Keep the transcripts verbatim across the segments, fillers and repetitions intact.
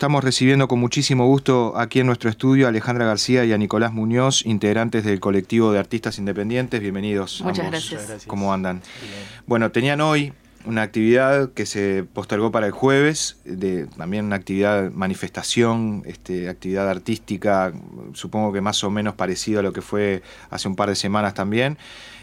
estamos recibiendo con muchísimo gusto aquí en nuestro estudio a Alejandra García y a Nicolás Muñoz, integrantes del colectivo de artistas independientes. Bienvenidos. Muchas ambos. gracias. ¿Cómo andan? Bien. Bueno, tenían hoy una actividad que se postergó para el jueves, de, también una actividad, manifestación, este, actividad artística, supongo que más o menos parecido a lo que fue hace un par de semanas también.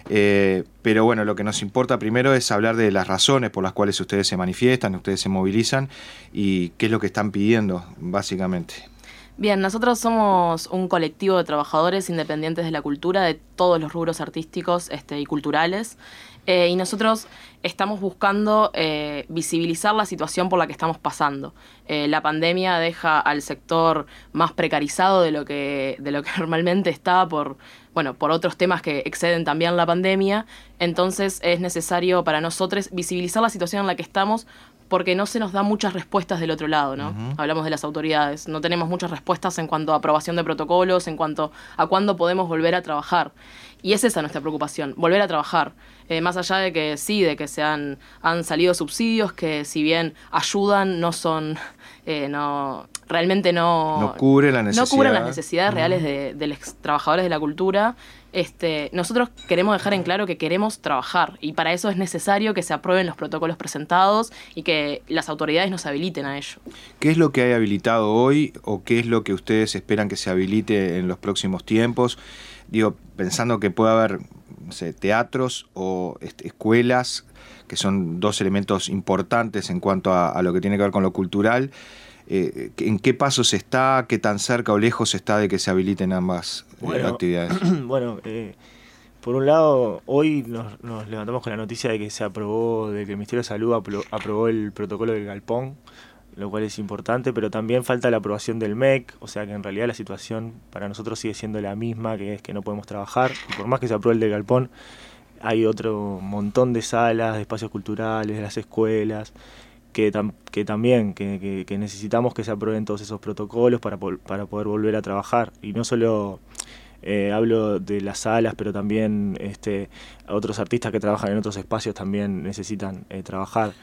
Eh, pero bueno, lo que nos importa primero es hablar de las razones por las cuales ustedes se manifiestan, ustedes se movilizan y qué es lo que están pidiendo, básicamente. Bien, nosotros somos un colectivo de trabajadores independientes de la cultura, de todos los rubros artísticos este, y culturales, eh, y nosotros estamos buscando eh, visibilizar la situación por la que estamos pasando. Eh, la pandemia deja al sector más precarizado de lo que, de lo que normalmente está por, bueno, por otros temas que exceden también la pandemia, entonces es necesario para nosotros visibilizar la situación en la que estamos, porque no se nos da muchas respuestas del otro lado, ¿no? Uh-huh. Hablamos de las autoridades. No tenemos muchas respuestas en cuanto a aprobación de protocolos, en cuanto a cuándo podemos volver a trabajar. Y es esa nuestra preocupación, volver a trabajar. Eh, más allá de que sí, de que se han, han salido subsidios que si bien ayudan, no son... Eh, no realmente no... No cubren las necesidades. No cubren las necesidades uh-huh. reales de, de los trabajadores de la cultura. Este, nosotros queremos dejar en claro que queremos trabajar y para eso es necesario que se aprueben los protocolos presentados y que las autoridades nos habiliten a ello. ¿Qué es lo que hay habilitado hoy o qué es lo que ustedes esperan que se habilite en los próximos tiempos? Digo, pensando que puede haber, no sé, teatros o este, escuelas, que son dos elementos importantes en cuanto a, a lo que tiene que ver con lo cultural. Eh, ¿En qué pasos está? ¿Qué tan cerca o lejos está de que se habiliten ambas bueno, eh, actividades? Bueno, eh, por un lado, hoy nos, nos levantamos con la noticia de que se aprobó, de que el Ministerio de Salud apro- aprobó el protocolo del galpón, lo cual es importante, pero también falta la aprobación del M E C, o sea que en realidad la situación para nosotros sigue siendo la misma, que es que no podemos trabajar, y por más que se apruebe el del galpón, hay otro montón de salas, de espacios culturales, de las escuelas, que, tam- que también que, que, que necesitamos que se aprueben todos esos protocolos para, po- para poder volver a trabajar. Y no solo eh, hablo de las salas, pero también este, otros artistas que trabajan en otros espacios también necesitan eh, trabajar.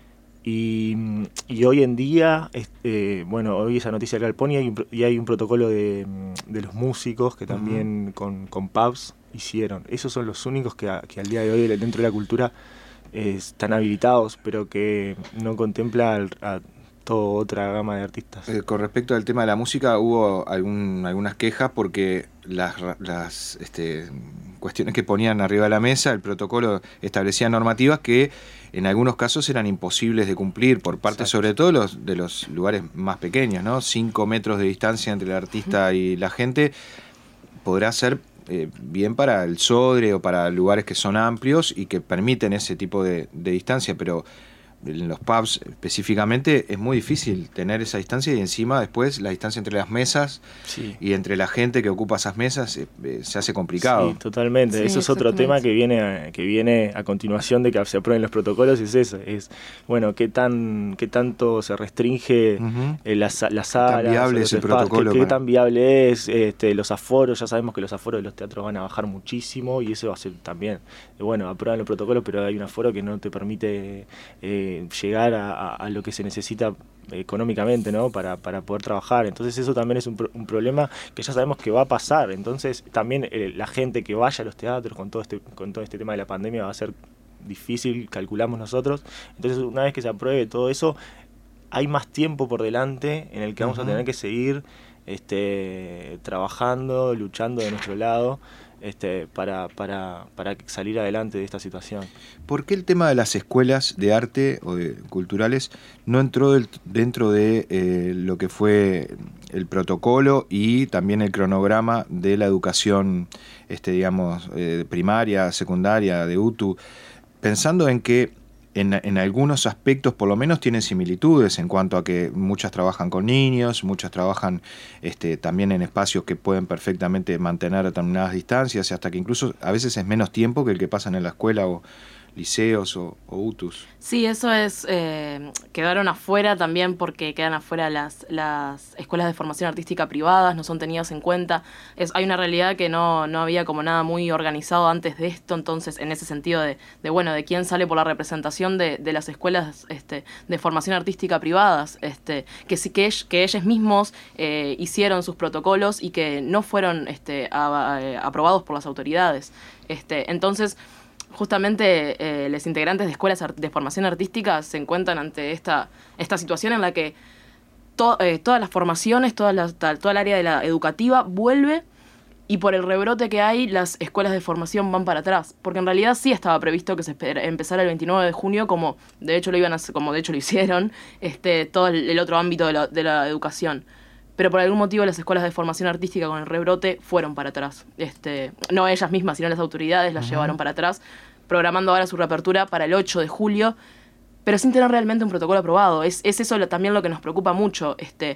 Y, y hoy en día, este, bueno, hoy esa noticia del galpón y hay un, y hay un protocolo de, de los músicos que también uh-huh. con, con pubs hicieron. Esos son los únicos que, a, que al día de hoy dentro de la cultura eh, están habilitados, pero que no contempla al, a toda otra gama de artistas. Eh, con respecto al tema de la música, hubo algún, algunas quejas porque las, las este, cuestiones que ponían arriba de la mesa, el protocolo establecía normativas que en algunos casos eran imposibles de cumplir por parte, Exacto. sobre todo los, de los lugares más pequeños, ¿no? Cinco metros de distancia entre el artista uh-huh. y la gente podrá ser eh, bien para el Sodre o para lugares que son amplios y que permiten ese tipo de, de distancia, pero en los pubs específicamente es muy difícil tener esa distancia y encima después la distancia entre las mesas sí. y entre la gente que ocupa esas mesas eh, eh, se hace complicado. Sí, totalmente. Sí, eso es otro tema que viene a, que viene a continuación de que se aprueben los protocolos, es eso, es bueno, qué tan qué tanto se restringe uh-huh. eh, las la salas, tan viable es el protocolo, qué, qué tan viable es este, los aforos, ya sabemos que los aforos de los teatros van a bajar muchísimo y eso va a ser también, eh, bueno, aprueban los protocolos, pero hay un aforo que no te permite eh, llegar a, a, a lo que se necesita económicamente, ¿no? Para, para poder trabajar. Entonces eso también es un, pro, un problema que ya sabemos que va a pasar. Entonces también eh, la gente que vaya a los teatros con todo este con todo este tema de la pandemia va a ser difícil, calculamos nosotros. Entonces una vez que se apruebe todo eso, hay más tiempo por delante en el que vamos uh-huh. a tener que seguir este, trabajando, luchando de nuestro lado. Este, para, para, para salir adelante de esta situación. ¿Por qué el tema de las escuelas de arte o de culturales no entró del, dentro de eh, lo que fue el protocolo y también el cronograma de la educación este, digamos, eh, primaria, secundaria, de U T U? Pensando en que En, en algunos aspectos por lo menos tienen similitudes en cuanto a que muchas trabajan con niños, muchas trabajan este, también en espacios que pueden perfectamente mantener determinadas distancias, hasta que incluso a veces es menos tiempo que el que pasan en la escuela o liceos o, o U T Us. Sí, eso es, eh, quedaron afuera también porque quedan afuera las, las escuelas de formación artística privadas, no son tenidas en cuenta. Es, hay una realidad que no, no había como nada muy organizado antes de esto, entonces en ese sentido de, de bueno, de quién sale por la representación de, de las escuelas este, de formación artística privadas, este, que sí que, que ellos mismos eh, hicieron sus protocolos y que no fueron este, a, a, aprobados por las autoridades. Este, entonces, justamente eh, los integrantes de escuelas de formación artística se encuentran ante esta, esta situación en la que to, eh, todas las formaciones, toda, la, toda el área de la educativa vuelve y por el rebrote que hay, las escuelas de formación van para atrás. Porque en realidad sí estaba previsto que se empezara el veintinueve de junio, como de hecho lo iban a hacer, como de hecho lo hicieron, este, todo el, el otro ámbito de la, de la educación. Pero por algún motivo las escuelas de formación artística con el rebrote fueron para atrás. Este, no ellas mismas, sino las autoridades las uh-huh. llevaron para atrás, programando ahora su reapertura para el ocho de julio, pero sin tener realmente un protocolo aprobado. Es, es eso lo, también lo que nos preocupa mucho. Este,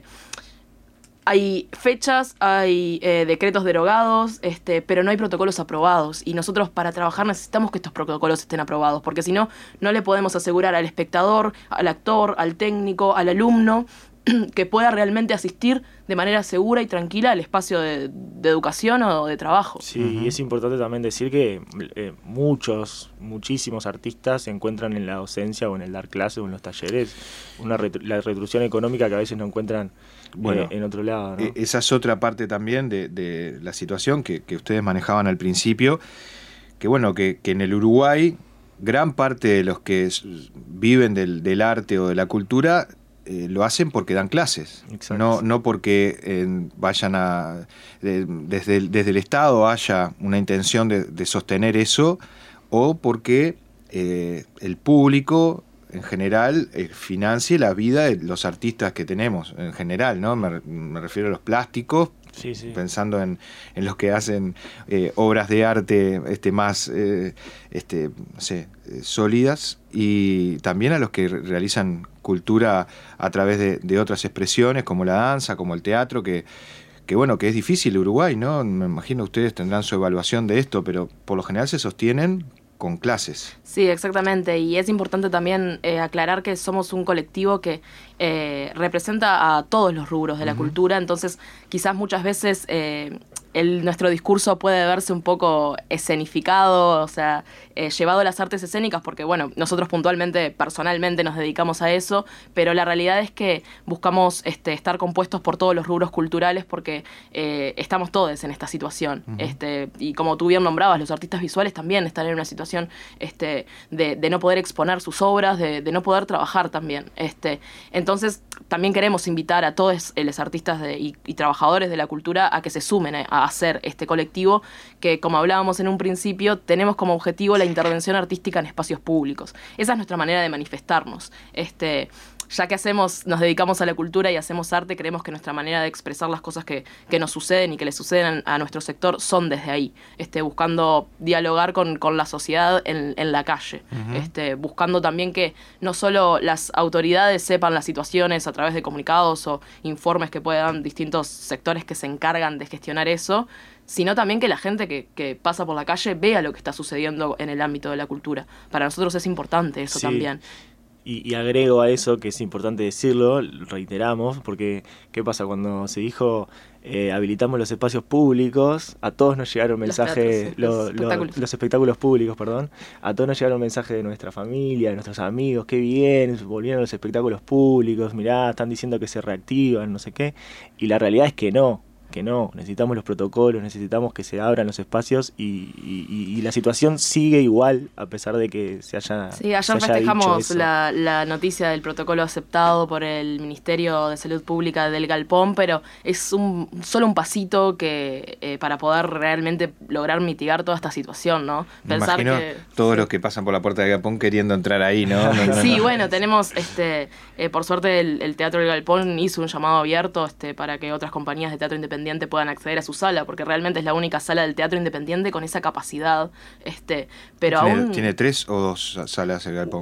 hay fechas, hay eh, decretos derogados, este, pero no hay protocolos aprobados. Y nosotros para trabajar necesitamos que estos protocolos estén aprobados, porque si no, no le podemos asegurar al espectador, al actor, al técnico, al alumno, que pueda realmente asistir de manera segura y tranquila al espacio de, de educación o de trabajo. Sí, uh-huh. y es importante también decir que eh, muchos, muchísimos artistas se encuentran en la docencia o en el dar clases o en los talleres, una retru- la retribución económica que a veces no encuentran bueno, eh, en otro lado, ¿no? Esa es otra parte también de, de la situación que, que ustedes manejaban al principio, que bueno, que, que en el Uruguay gran parte de los que viven del, del arte o de la cultura Eh, lo hacen porque dan clases, no, no porque eh, vayan a de, desde, el, desde el Estado haya una intención de, de sostener eso, o porque eh, el público en general eh, financie la vida de los artistas que tenemos en general, ¿no? Me, me refiero a los plásticos, sí, sí. pensando en, en los que hacen eh, obras de arte este, más eh, este, no sé, eh, sólidas, y también a los que realizan cultura a través de, de otras expresiones como la danza, como el teatro, que, que bueno, que es difícil Uruguay, ¿no? Me imagino ustedes tendrán su evaluación de esto, pero por lo general se sostienen con clases. Sí, exactamente, y es importante también eh, aclarar que somos un colectivo que eh, representa a todos los rubros de la uh-huh. cultura, entonces quizás muchas veces eh, el, nuestro discurso puede verse un poco escenificado, o sea, eh, llevado a las artes escénicas, porque bueno, nosotros puntualmente, personalmente nos dedicamos a eso, pero la realidad es que buscamos este, estar compuestos por todos los rubros culturales porque eh, estamos todos en esta situación, uh-huh. este, y como tú bien nombrabas, los artistas visuales también están en una situación este, de, de no poder exponer sus obras, de, de no poder trabajar también. Este, entonces, también queremos invitar a todos los artistas de, y, y trabajadores de la cultura a que se sumen a hacer este colectivo que, como hablábamos en un principio, tenemos como objetivo la intervención artística en espacios públicos. Esa es nuestra manera de manifestarnos. Este, ya que hacemos, nos dedicamos a la cultura y hacemos arte, creemos que nuestra manera de expresar las cosas que, que nos suceden y que le suceden a nuestro sector son desde ahí, este, buscando dialogar con, con la sociedad en, en la calle, uh-huh. este, buscando también que no solo las autoridades sepan las situaciones a través de comunicados o informes que puedan distintos sectores que se encargan de gestionar eso, sino también que la gente que, que pasa por la calle vea lo que está sucediendo en el ámbito de la cultura. Para nosotros es importante eso sí. también. Y, y agrego a eso que es importante decirlo, reiteramos, porque ¿qué pasa? Cuando se dijo eh, habilitamos los espacios públicos, a todos nos llegaron mensajes, los, lo, los, espectáculos. Lo, los espectáculos públicos, perdón, a todos nos llegaron mensajes de nuestra familia, de nuestros amigos, qué bien, volvieron los espectáculos públicos, mirá, están diciendo que se reactivan, no sé qué, y la realidad es que no. que no, necesitamos los protocolos, necesitamos que se abran los espacios y, y, y la situación sigue igual a pesar de que se haya Sí, ayer se haya festejamos la, la noticia del protocolo aceptado por el Ministerio de Salud Pública del Galpón, pero es un solo un pasito que eh, para poder realmente lograr mitigar toda esta situación, ¿no? Me Pensar imagino que todos sí. los que pasan por la puerta del Galpón queriendo entrar ahí, ¿no? no, no sí, no. bueno, tenemos, este eh, por suerte el, el Teatro del Galpón hizo un llamado abierto este para que otras compañías de teatro independiente puedan acceder a su sala, porque realmente es la única sala del teatro independiente con esa capacidad, este, pero ¿Tiene, aún... ¿Tiene tres o dos salas el Galpón?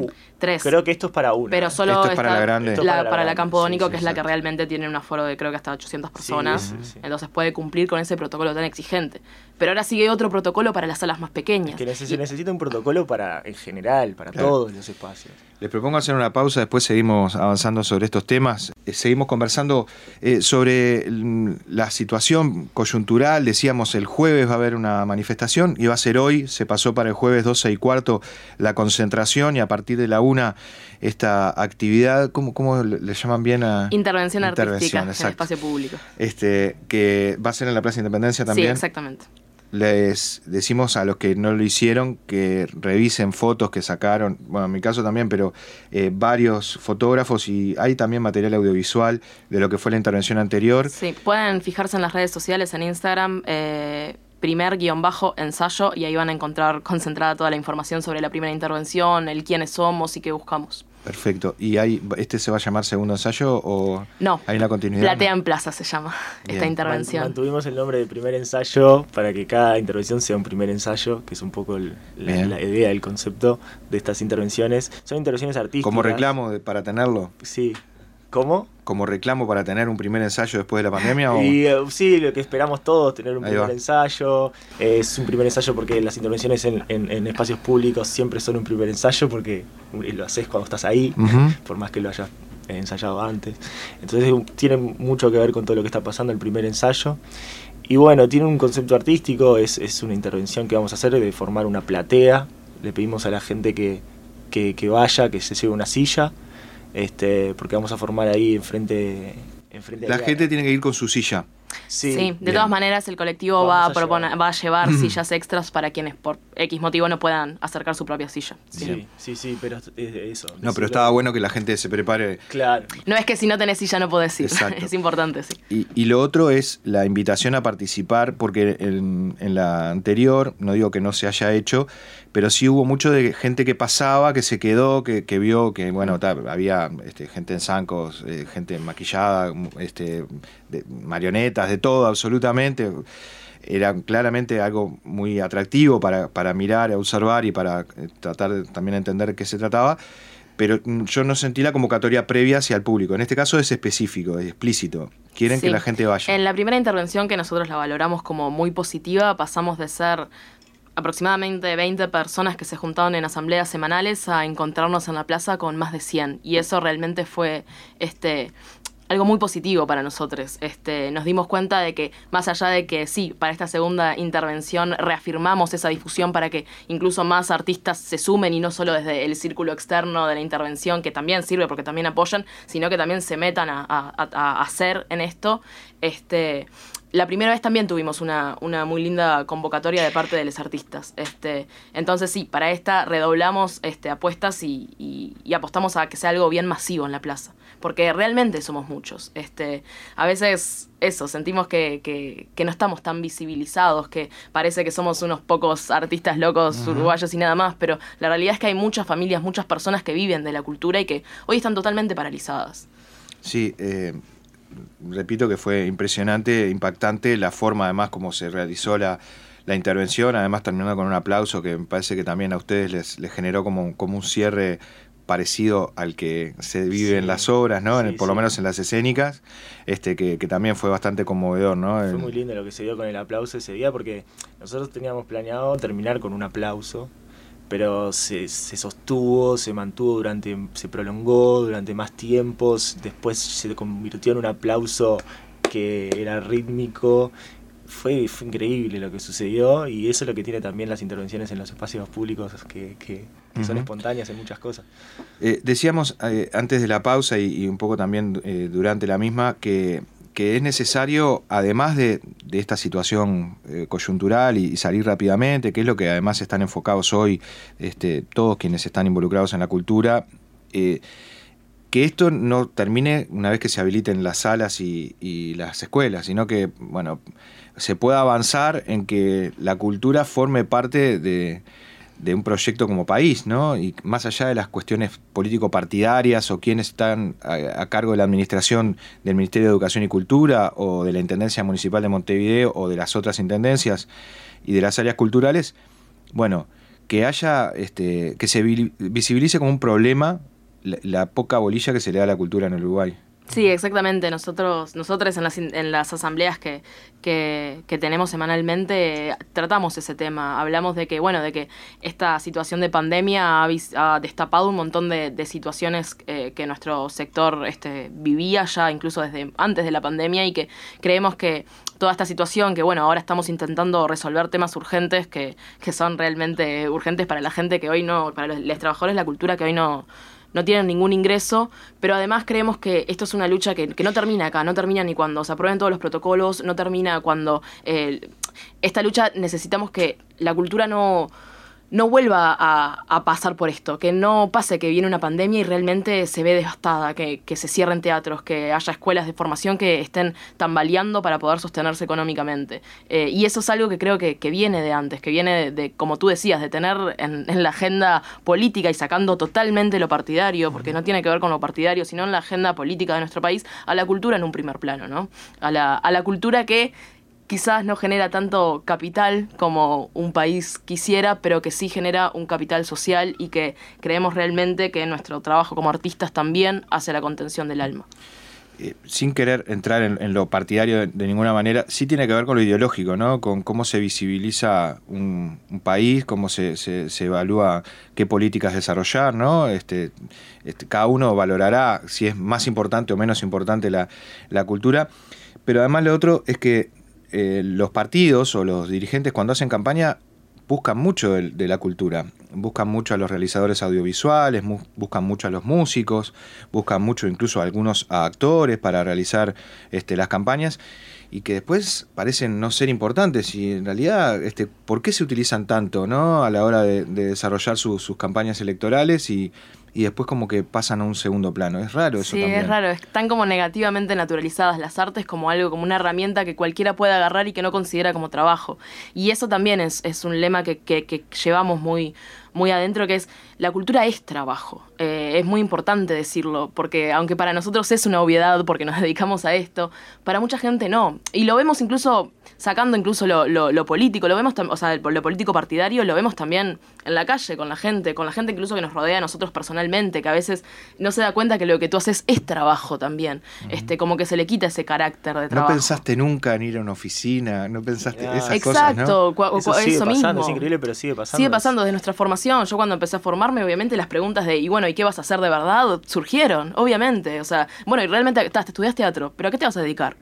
Tres. Creo que esto es para una. Pero solo esto es está para la grande. la, para la para la grande, Campo Dónico, sí, que sí, es la que exacto. realmente tiene un aforo de creo que hasta ochocientas personas. Sí, sí, sí. Entonces puede cumplir con ese protocolo tan exigente. Pero ahora sigue otro protocolo para las salas más pequeñas. Que neces- se necesita un protocolo para, en general, para Claro. todos los espacios. Les propongo hacer una pausa, después seguimos avanzando sobre estos temas. Eh, seguimos conversando eh, sobre mm, la situación coyuntural. Decíamos, el jueves va a haber una manifestación, iba a ser hoy, se pasó para el jueves doce y cuarto la concentración y a partir de la una esta actividad, ¿cómo, cómo le le llaman bien a...? Intervención artística Intervención, en el exacto. espacio público. Este, que va a ser en la Plaza Independencia Sí, también. exactamente. Les decimos a los que no lo hicieron que revisen fotos que sacaron, bueno, en mi caso también, pero eh, varios fotógrafos, y hay también material audiovisual de lo que fue la intervención anterior. Sí, pueden fijarse en las redes sociales, en Instagram, eh, primer guión bajo ensayo, y ahí van a encontrar concentrada toda la información sobre la primera intervención, el quiénes somos y qué buscamos. Perfecto. ¿Y hay, este se va a llamar segundo ensayo o No, hay una continuidad? Platea en Plaza se llama Bien. esta intervención. Mantuvimos el nombre de primer ensayo para que cada intervención sea un primer ensayo, que es un poco el- la, Bien. la idea, el concepto de estas intervenciones. Son intervenciones artísticas. Como reclamo de- para tenerlo, Sí. ¿Cómo? como reclamo para tener un primer ensayo después de la pandemia. ¿O? Y eh, sí, lo que esperamos todos, tener un Ahí primer va. ensayo. Eh, es un primer ensayo porque las intervenciones en, en- en espacios públicos siempre son un primer ensayo porque lo haces cuando estás ahí, Ujú. por más que lo hayas ensayado antes. Entonces un- tiene mucho que ver con todo lo que está pasando el primer ensayo. Y bueno, tiene un concepto artístico, es, es una intervención que vamos a hacer de formar una platea. Le pedimos a la gente que, que, que vaya, que se lleve una silla, este, porque vamos a formar ahí enfrente... enfrente La ahí a- gente tiene que ir con su silla. Sí, Sí, de bien. todas maneras el colectivo Vamos va a, a proponer, llevar. va a llevar sillas extras para quienes por X motivo no puedan acercar su propia silla. Sí. sí, sí, sí, pero es es eso. No, pero decirlo- estaba bueno que la gente se prepare. Claro. No es que si no tenés silla no podés ir, Exacto. es importante, sí. Y, y lo otro es la invitación a participar, porque en, en la anterior, no digo que no se haya hecho, pero sí hubo mucho de gente que pasaba, que se quedó, que, que vio que, bueno, ta, había este, gente en zancos, eh, gente maquillada, este, de, marionetas, de todo, absolutamente. Era claramente algo muy atractivo para, para mirar, observar y para eh, tratar de también entender qué se trataba. Pero mm, yo no sentí la convocatoria previa hacia el público. En este caso es específico, es explícito. Quieren Sí. que la gente vaya. En la primera intervención, que nosotros la valoramos como muy positiva, pasamos de ser aproximadamente veinte personas que se juntaban en asambleas semanales a encontrarnos en la plaza con más de cien. Y eso realmente fue este algo muy positivo para nosotros. Este, nos dimos cuenta de que, más allá de que sí, para esta segunda intervención reafirmamos esa difusión para que incluso más artistas se sumen y no solo desde el círculo externo de la intervención, que también sirve porque también apoyan, sino que también se metan a, a, a- a hacer en esto. Este, la primera vez también tuvimos una, una muy linda convocatoria de parte de los artistas. Este, entonces sí, para esta redoblamos este, apuestas y, y, y apostamos a que sea algo bien masivo en la plaza. Porque realmente somos muchos. Este, a veces eso, sentimos que, que, que no estamos tan visibilizados, que parece que somos unos pocos artistas locos uh-huh. uruguayos y nada más, pero la realidad es que hay muchas familias, muchas personas que viven de la cultura y que hoy están totalmente paralizadas. Sí, eh, repito que fue impresionante, impactante la forma además como se realizó la, la intervención, además terminando con un aplauso que me parece que también a ustedes les, les generó como, como un cierre parecido al que se vive sí, en las obras, ¿no? Sí, en, por sí. lo menos en las escénicas, este que, que también fue bastante conmovedor, ¿no? Fue muy lindo lo que se dio con el aplauso ese día, porque nosotros teníamos planeado terminar con un aplauso, pero se, se sostuvo, se mantuvo durante, se prolongó durante más tiempos, después se convirtió en un aplauso que era rítmico. Fue, fue increíble lo que sucedió, y eso es lo que tiene también las intervenciones en los espacios públicos, que, que, que uh-huh. son espontáneas en muchas cosas. Eh, decíamos eh, antes de la pausa y, y un poco también eh, durante la misma que, que es necesario, además de, de esta situación eh, coyuntural y, y salir rápidamente, que es lo que además están enfocados hoy este, todos quienes están involucrados en la cultura, eh, que esto no termine una vez que se habiliten las salas y, y las escuelas, sino que, bueno, se pueda avanzar en que la cultura forme parte de, de un proyecto como país, ¿no? Y más allá de las cuestiones político-partidarias o quienes están a, a cargo de la administración del Ministerio de Educación y Cultura o de la Intendencia Municipal de Montevideo o de las otras intendencias y de las áreas culturales, bueno, que haya, este, que se visibilice como un problema la, la poca bolilla que se le da a la cultura en Uruguay. Sí, exactamente. Nosotros, nosotros en las, en las asambleas que, que, que tenemos semanalmente tratamos ese tema. Hablamos de que, bueno, de que esta situación de pandemia ha, vis, ha destapado un montón de, de situaciones eh, que nuestro sector este, vivía ya incluso desde antes de la pandemia, y que creemos que toda esta situación, que bueno, ahora estamos intentando resolver temas urgentes que, que son realmente urgentes para la gente que hoy no, para los, los trabajadores de la cultura que hoy no no tienen ningún ingreso, pero además creemos que esto es una lucha que, que no termina acá, no termina ni cuando se aprueben todos los protocolos, no termina cuando... Eh, esta lucha necesitamos que la cultura no... no vuelva a, a pasar por esto, que no pase que viene una pandemia y realmente se ve devastada, que, que se cierren teatros, que haya escuelas de formación que estén tambaleando para poder sostenerse económicamente. Eh, y eso es algo que creo que, que viene de antes, que viene de, de, como tú decías, de tener en, en la agenda política y sacando totalmente lo partidario, porque no tiene que ver con lo partidario, sino en la agenda política de nuestro país, a la cultura en un primer plano, ¿no? A la, a la cultura que quizás no genera tanto capital como un país quisiera, pero que sí genera un capital social, y que creemos realmente que nuestro trabajo como artistas también hace la contención del alma. Eh, sin querer entrar en, en lo partidario de, de ninguna manera, sí tiene que ver con lo ideológico, ¿no? Con cómo se visibiliza un, un país, cómo se, se, se evalúa qué políticas desarrollar, ¿no? Este, este, cada uno valorará si es más importante o menos importante la, la cultura, pero además lo otro es que Eh, los partidos o los dirigentes, cuando hacen campaña, buscan mucho de, de la cultura, buscan mucho a los realizadores audiovisuales, mu buscan mucho a los músicos, buscan mucho incluso a algunos a actores para realizar este, las campañas, y que después parecen no ser importantes, y en realidad, este, ¿por qué se utilizan tanto, ¿no? A la hora de, de desarrollar su, sus campañas electorales, y y después como que pasan a un segundo plano? Es raro eso. Sí, también. Sí, es raro. Están como negativamente naturalizadas las artes como algo, como una herramienta que cualquiera puede agarrar y que no considera como trabajo. Y eso también es, es un lema que, que, que llevamos muy, muy adentro, que es: la cultura es trabajo. Eh, es muy importante decirlo, porque aunque para nosotros es una obviedad porque nos dedicamos a esto, para mucha gente no. Y lo vemos incluso, sacando incluso lo, lo, lo político, lo vemos, o sea, lo político partidario, lo vemos también en la calle, con la gente, con la gente incluso que nos rodea a nosotros personalmente, que a veces no se da cuenta que lo que tú haces es trabajo también. Uh-huh. Este, como que se le quita ese carácter de trabajo. ¿No pensaste nunca en ir a una oficina? ¿No pensaste ah, esas exacto, cosas, no? Eso sigue eso pasando, mismo. Es increíble, pero sigue pasando. Sigue pasando desde nuestra formación. Yo cuando empecé a formarme, obviamente las preguntas de, y bueno, ¿y qué vas a hacer de verdad? Surgieron, obviamente. O sea, bueno, y realmente, te estudias teatro, ¿pero a qué te vas a dedicar?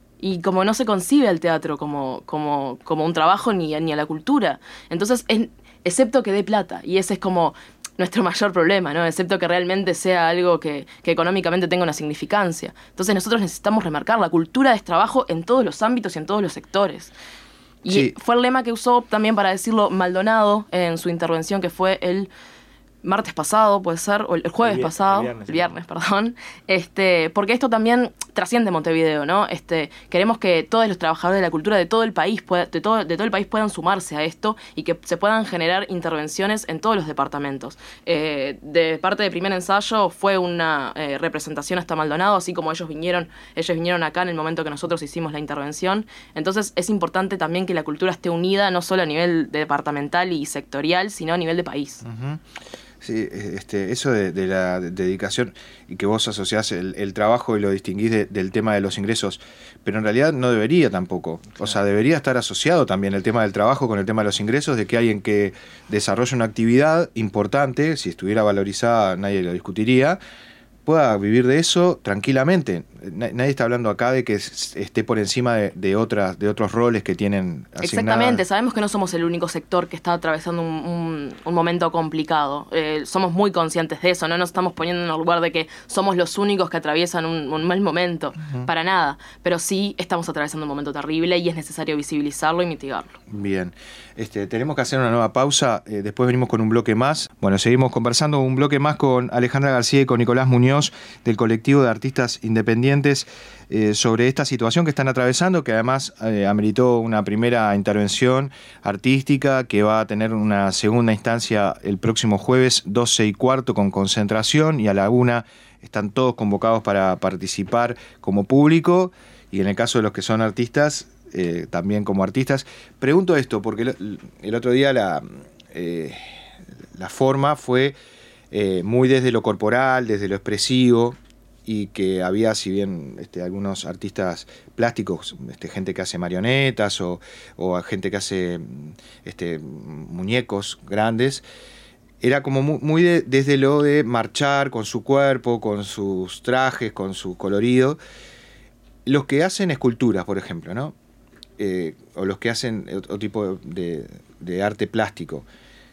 Y como no se concibe el teatro como, como, como un trabajo ni, ni a la cultura. Entonces, es, excepto que dé plata. Y ese es como nuestro mayor problema, ¿no? Excepto que realmente sea algo que, que económicamente tenga una significancia. Entonces nosotros necesitamos remarcar, la cultura es trabajo en todos los ámbitos y en todos los sectores. Y sí. Fue el lema que usó también, para decirlo, Maldonado en su intervención, que fue el martes pasado, puede ser, o el jueves el pasado, el viernes, el viernes perdón, este, porque esto también trasciende Montevideo, ¿no? Este, queremos que todos los trabajadores de la cultura de todo el país, pueda, de, todo, de todo el país puedan sumarse a esto, y que se puedan generar intervenciones en todos los departamentos. Eh, de parte de Primer Ensayo fue una eh, representación hasta Maldonado, así como ellos vinieron, ellos vinieron acá en el momento que nosotros hicimos la intervención. Entonces es importante también que la cultura esté unida, no solo a nivel departamental y sectorial, sino a nivel de país. Uh-huh. Sí, este, eso de, de la dedicación, y que vos asociás el, el trabajo y lo distinguís de, del tema de los ingresos, pero en realidad no debería tampoco. O sea, debería estar asociado también el tema del trabajo con el tema de los ingresos, de que alguien que desarrolla una actividad importante, si estuviera valorizada nadie lo discutiría, pueda vivir de eso tranquilamente. Nadie está hablando acá de que esté por encima de, de otras de otros roles que tienen asignadas. Exactamente, sabemos que no somos el único sector que está atravesando un, un, un momento complicado. Eh, somos muy conscientes de eso, no nos estamos poniendo en el lugar de que somos los únicos que atraviesan un, un mal momento, uh-huh. Para nada. Pero sí estamos atravesando un momento terrible y es necesario visibilizarlo y mitigarlo. Bien, este, tenemos que hacer una nueva pausa, eh, después venimos con un bloque más. Bueno, seguimos conversando un bloque más con Alejandra García y con Nicolás Muñoz, del colectivo de artistas independientes, eh, sobre esta situación que están atravesando, que además eh, ameritó una primera intervención artística que va a tener una segunda instancia el próximo jueves doce y cuarto con concentración, y a la una están todos convocados para participar como público, y en el caso de los que son artistas, eh, también como artistas. Pregunto esto porque el, el otro día la... eh, la forma fue eh, muy desde lo corporal, desde lo expresivo, y que había, si bien este, algunos artistas plásticos, este, gente que hace marionetas o, o gente que hace este, muñecos grandes, era como muy, muy de, desde lo de marchar con su cuerpo, con sus trajes, con su colorido. Los que hacen esculturas, por ejemplo, ¿no? Eh, o los que hacen otro tipo de, de arte plástico.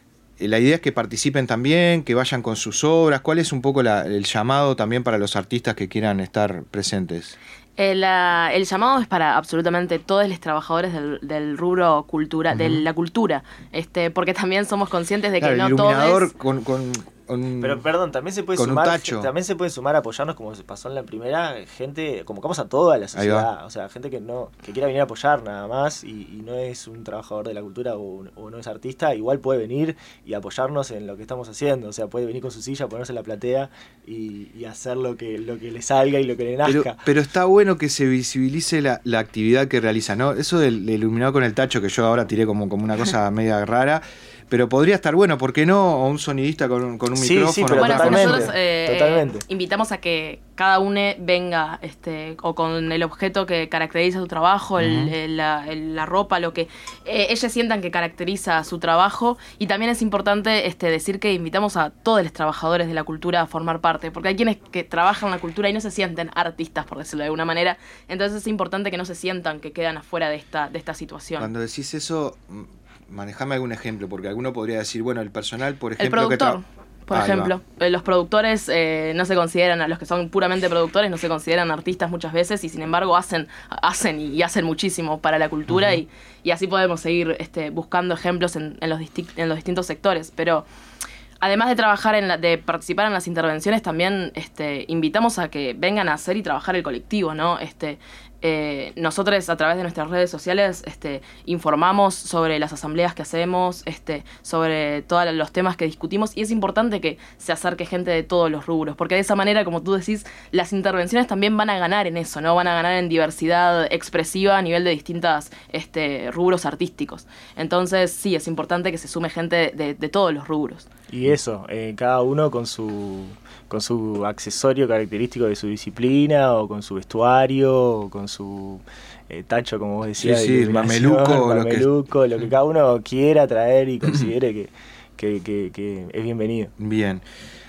La idea es que participen también, que vayan con sus obras. ¿Cuál es un poco la, el llamado también para los artistas que quieran estar presentes? El, uh, el llamado es para absolutamente todos los trabajadores del, del rubro cultura, uh-huh. de la cultura, este, porque también somos conscientes de que claro, no el iluminador todos... con, con, con, pero perdón, también se puede con sumar, un tacho. También se puede sumar a apoyarnos, como se pasó en la primera, gente, convocamos a toda la sociedad, o sea, gente que no que quiera venir a apoyar nada más y, y no es un trabajador de la cultura o, o no es artista, igual puede venir y apoyarnos en lo que estamos haciendo, o sea, puede venir con su silla, ponerse en la platea y, y hacer lo que lo que le salga y lo que le nazca. Pero, pero está bueno que se visibilice la, la actividad que realiza, ¿no? Eso del, del iluminado con el tacho, que yo ahora tiré como, como una cosa media rara, pero podría estar bueno, ¿por qué no? O un sonidista con, con un sí, micrófono. Sí, pero bueno, totalmente, nosotros eh, totalmente. Eh, invitamos a que cada uno venga este, o con el objeto que caracteriza su trabajo, uh-huh. el, el, la, el, la ropa, lo que eh, ellos sientan que caracteriza su trabajo. Y también es importante este, decir que invitamos a todos los trabajadores de la cultura a formar parte, porque hay quienes que trabajan en la cultura y no se sienten artistas, por decirlo de alguna manera. Entonces es importante que no se sientan que quedan afuera de esta, de esta situación. Cuando decís eso... manejame algún ejemplo, porque alguno podría decir, bueno, el personal, por ejemplo... El productor, que por ah, ejemplo. Los productores eh, no se consideran, a los que son puramente productores, no se consideran artistas muchas veces y sin embargo hacen hacen y hacen muchísimo para la cultura uh-huh. y, y así podemos seguir este, buscando ejemplos en, en, los disti- en los distintos sectores. Pero además de trabajar, en la, de participar en las intervenciones, también este, invitamos a que vengan a hacer y trabajar el colectivo, ¿no? Este, Eh, nosotros a través de nuestras redes sociales este, informamos sobre las asambleas que hacemos, este, sobre todos los temas que discutimos y es importante que se acerque gente de todos los rubros, porque de esa manera, como tú decís, las intervenciones también van a ganar en eso, ¿no? Van a ganar en diversidad expresiva a nivel de distintos este, rubros artísticos. Entonces sí, es importante que se sume gente de, de todos los rubros. Y eso, eh, cada uno con su... con su accesorio característico de su disciplina, o con su vestuario, o con su eh, tacho, como vos decías, sí, sí, mameluco, mameluco, lo que... lo que cada uno quiera traer y considere que, que, que, que es bienvenido. Bien.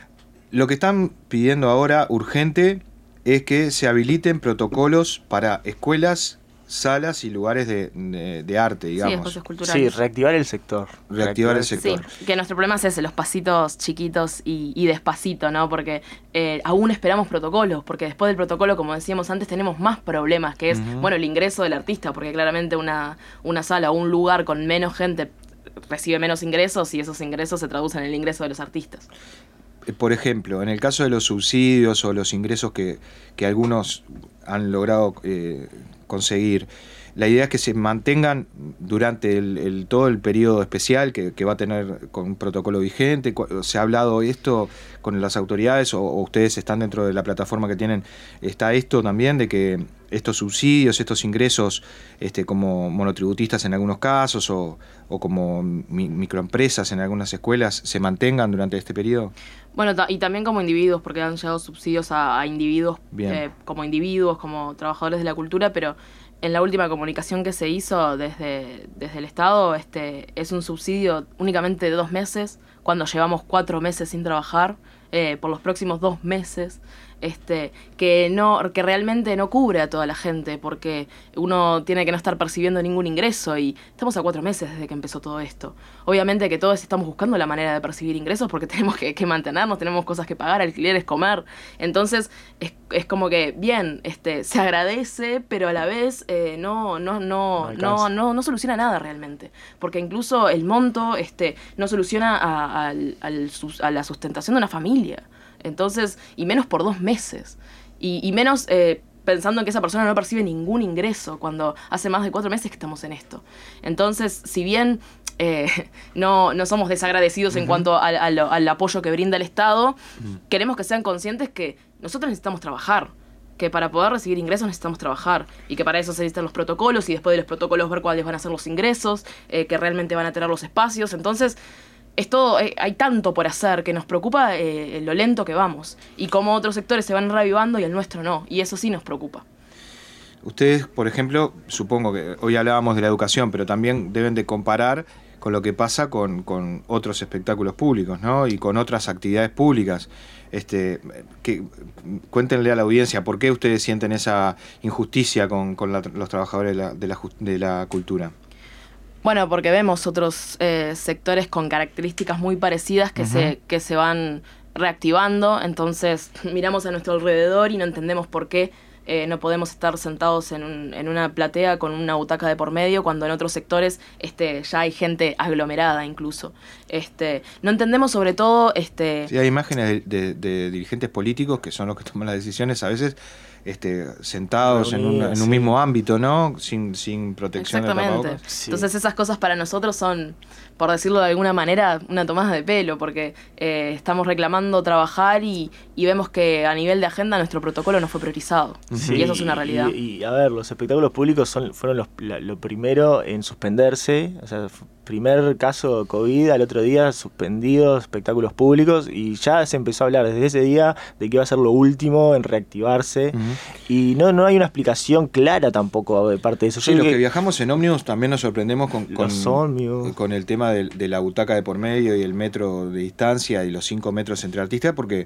Lo que están pidiendo ahora, urgente, es que se habiliten protocolos para escuelas, salas y lugares de, de, de arte, digamos. Sí, espacios culturales. Sí, reactivar el sector. Reactivar, reactivar el sector. Sí, que nuestro problema es ese, los pasitos chiquitos y, y despacito, ¿no? Porque eh, aún esperamos protocolos, porque después del protocolo, como decíamos antes, tenemos más problemas, que es, uh-huh. bueno, el ingreso del artista, porque claramente una, una sala o un lugar con menos gente recibe menos ingresos y esos ingresos se traducen en el ingreso de los artistas. Por ejemplo, en el caso de los subsidios o los ingresos que, que algunos han logrado eh, conseguir, la idea es que se mantengan durante el, el, todo el periodo especial que, que va a tener con un protocolo vigente. ¿Se ha hablado esto con las autoridades o, o ustedes están dentro de la plataforma que tienen? ¿Está esto también de que estos subsidios, estos ingresos este, como monotributistas en algunos casos o, o como mi, microempresas en algunas escuelas se mantengan durante este periodo? Bueno, y también como individuos, porque han llegado subsidios a, a individuos, eh, como individuos, como trabajadores de la cultura, pero en la última comunicación que se hizo desde, desde el Estado, este, es un subsidio únicamente de dos meses, cuando llevamos cuatro meses sin trabajar, eh, por los próximos dos meses, este, que no, que realmente no cubre a toda la gente, porque uno tiene que no estar percibiendo ningún ingreso y estamos a cuatro meses desde que empezó todo esto. Obviamente que todos estamos buscando la manera de percibir ingresos porque tenemos que, que mantenernos, tenemos cosas que pagar, alquileres, comer. Entonces es, es como que bien, este, se agradece, pero a la vez eh, no, no, no, no, no, no soluciona nada realmente, porque incluso el monto este, no soluciona a, a, al, a la sustentación de una familia. Entonces, y menos por dos meses. Y, y menos eh, pensando en que esa persona no percibe ningún ingreso cuando hace más de cuatro meses que estamos en esto. Entonces, si bien eh, no, no somos desagradecidos uh-huh. en cuanto a, a lo, al apoyo que brinda el Estado, uh-huh. queremos que sean conscientes que nosotros necesitamos trabajar, que para poder recibir ingresos necesitamos trabajar y que para eso se necesitan los protocolos y después de los protocolos ver cuáles van a ser los ingresos, eh, que realmente van a tener los espacios. Entonces, es todo, eh, hay tanto por hacer que nos preocupa eh, lo lento que vamos y cómo otros sectores se van reavivando y el nuestro no, y eso sí nos preocupa. Ustedes, por ejemplo, supongo que hoy hablábamos de la educación, pero también deben de comparar con lo que pasa con, con otros espectáculos públicos, ¿no? Y con otras actividades públicas. Este, que, cuéntenle a la audiencia por qué ustedes sienten esa injusticia con, con la, los trabajadores de la, de, la, de la cultura. Bueno, porque vemos otros eh, sectores con características muy parecidas que, uh-huh. se, que se van reactivando, entonces miramos a nuestro alrededor y no entendemos por qué Eh, no podemos estar sentados en, un, en una platea con una butaca de por medio cuando en otros sectores este, ya hay gente aglomerada incluso. Este, no entendemos sobre todo... Este, sí, hay imágenes de, de, de dirigentes políticos que son los que toman las decisiones a veces este, sentados en un, en un sí. mismo ámbito, ¿no? Sin, sin protección de tapabocas. Sí. Entonces esas cosas para nosotros son, por decirlo de alguna manera, una tomada de pelo, porque eh, estamos reclamando trabajar y, y vemos que a nivel de agenda nuestro protocolo no fue priorizado. Sí, y eso es una realidad. Y, y a ver, los espectáculos públicos son, fueron los, la, lo primero en suspenderse, o sea, primer caso de COVID, al otro día suspendidos espectáculos públicos y ya se empezó a hablar desde ese día de que iba a ser lo último en reactivarse. Uh-huh. Y no, no hay una explicación clara tampoco de parte de eso. Sí, Yo los que, que viajamos en ómnibus también nos sorprendemos con, con, con el tema de, de la butaca de por medio y el metro de distancia y los cinco metros entre artistas, porque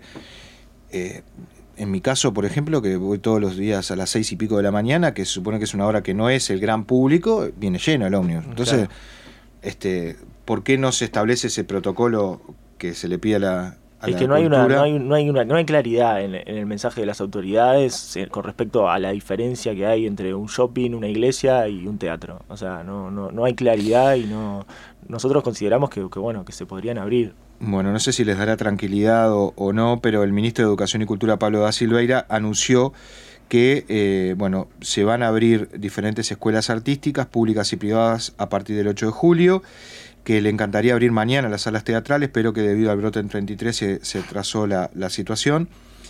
eh, en mi caso, por ejemplo, que voy todos los días a las seis y pico de la mañana, que se supone que es una hora que no es el gran público, viene lleno el ómnibus. Entonces, claro. este, ¿por qué no se establece ese protocolo que se le pide a la a Es la que no hay, una, cultura? no, hay, no, hay una, no hay claridad en, en el mensaje de las autoridades eh, con respecto a la diferencia que hay entre un shopping, una iglesia y un teatro. O sea, no, no, no hay claridad y no nosotros consideramos que, que, bueno, que se podrían abrir. Bueno, no sé si les dará tranquilidad o, o no, pero el ministro de Educación y Cultura, Pablo da Silveira, anunció que eh, bueno, se van a abrir diferentes escuelas artísticas, públicas y privadas, a partir del ocho de julio, que le encantaría abrir mañana las salas teatrales, pero que debido al brote en treinta y tres se, se trazó la, la situación.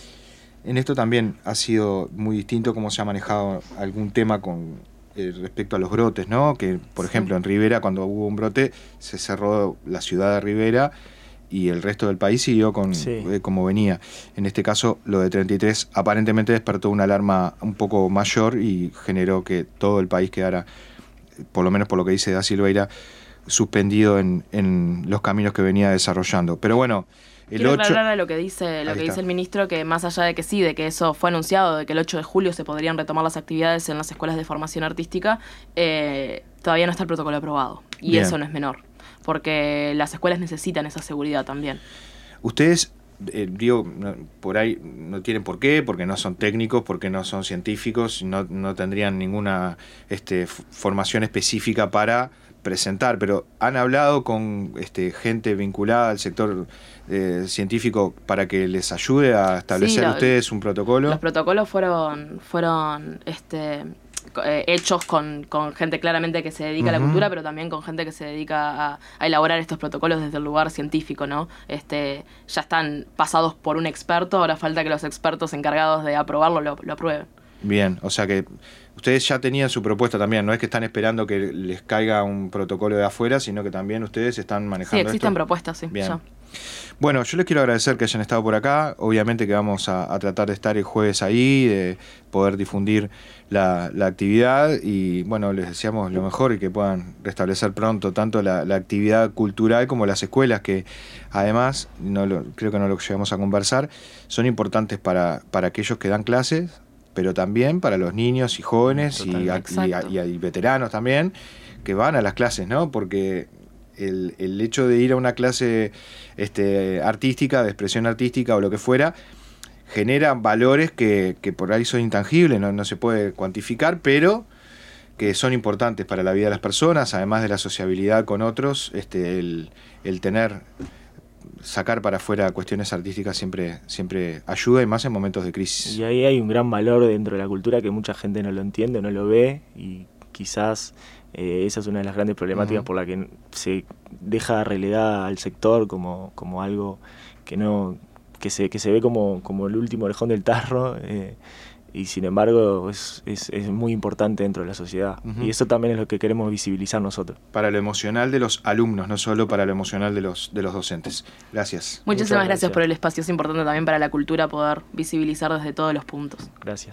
En esto también ha sido muy distinto cómo se ha manejado algún tema con eh, respecto a los brotes, ¿no? Que, por sí. ejemplo, en Rivera, cuando hubo un brote, se cerró la ciudad de Rivera y el resto del país siguió con, sí. eh, como venía. En este caso, lo de treinta y tres aparentemente despertó una alarma un poco mayor y generó que todo el país quedara, por lo menos por lo que dice Da Silveira, suspendido en, en los caminos que venía desarrollando. Pero bueno, el Quiero ocho... aclarar lo que dice lo que dice el ministro, que más allá de que sí, de que eso fue anunciado, de que el ocho de julio se podrían retomar las actividades en las escuelas de formación artística, eh, todavía no está el protocolo aprobado. Y Bien. Eso no es menor, porque las escuelas necesitan esa seguridad también. Ustedes, eh, digo, no, por ahí no tienen por qué, porque no son técnicos, porque no son científicos, no, no tendrían ninguna este, formación específica para presentar, pero ¿han hablado con este, gente vinculada al sector eh, científico para que les ayude a establecer sí, lo, ustedes un protocolo? Los protocolos fueron fueron este eh, hechos con, con gente claramente que se dedica uh-huh. a la cultura, pero también con gente que se dedica a, a elaborar estos protocolos desde el lugar científico, ¿no? Este, ya están pasados por un experto, ahora falta que los expertos encargados de aprobarlo lo, lo aprueben. Bien, o sea que ustedes ya tenían su propuesta también, no es que están esperando que les caiga un protocolo de afuera, sino que también ustedes están manejando esto. Sí, existen esto. propuestas, sí. Bien. Ya. Bueno, yo les quiero agradecer que hayan estado por acá, obviamente que vamos a, a tratar de estar el jueves ahí, de poder difundir la, la actividad y bueno, les deseamos lo mejor y que puedan restablecer pronto tanto la, la actividad cultural como las escuelas, que además, no lo, creo que no lo llegamos a conversar, son importantes para, para aquellos que dan clases, pero también para los niños y jóvenes y, y, y, y veteranos también que van a las clases, ¿no? Porque el, el hecho de ir a una clase este, artística, de expresión artística o lo que fuera, genera valores que, que por ahí son intangibles, no, no se puede cuantificar, pero que son importantes para la vida de las personas, además de la sociabilidad con otros, este, el, el tener... sacar para afuera cuestiones artísticas siempre, siempre ayuda, y más en momentos de crisis. Y ahí hay un gran valor dentro de la cultura que mucha gente no lo entiende, no lo ve, y quizás eh, esa es una de las grandes problemáticas uh-huh. por la que se deja relegada al sector como, como algo que no que se, que se ve como, como el último orejón del tarro, eh, y sin embargo es, es, es muy importante dentro de la sociedad. Uh-huh. Y eso también es lo que queremos visibilizar nosotros. Para lo emocional de los alumnos, no solo para lo emocional de los, de los docentes. Gracias. Muchísimas gracias. gracias por el espacio. Es importante también para la cultura poder visibilizar desde todos los puntos. Gracias.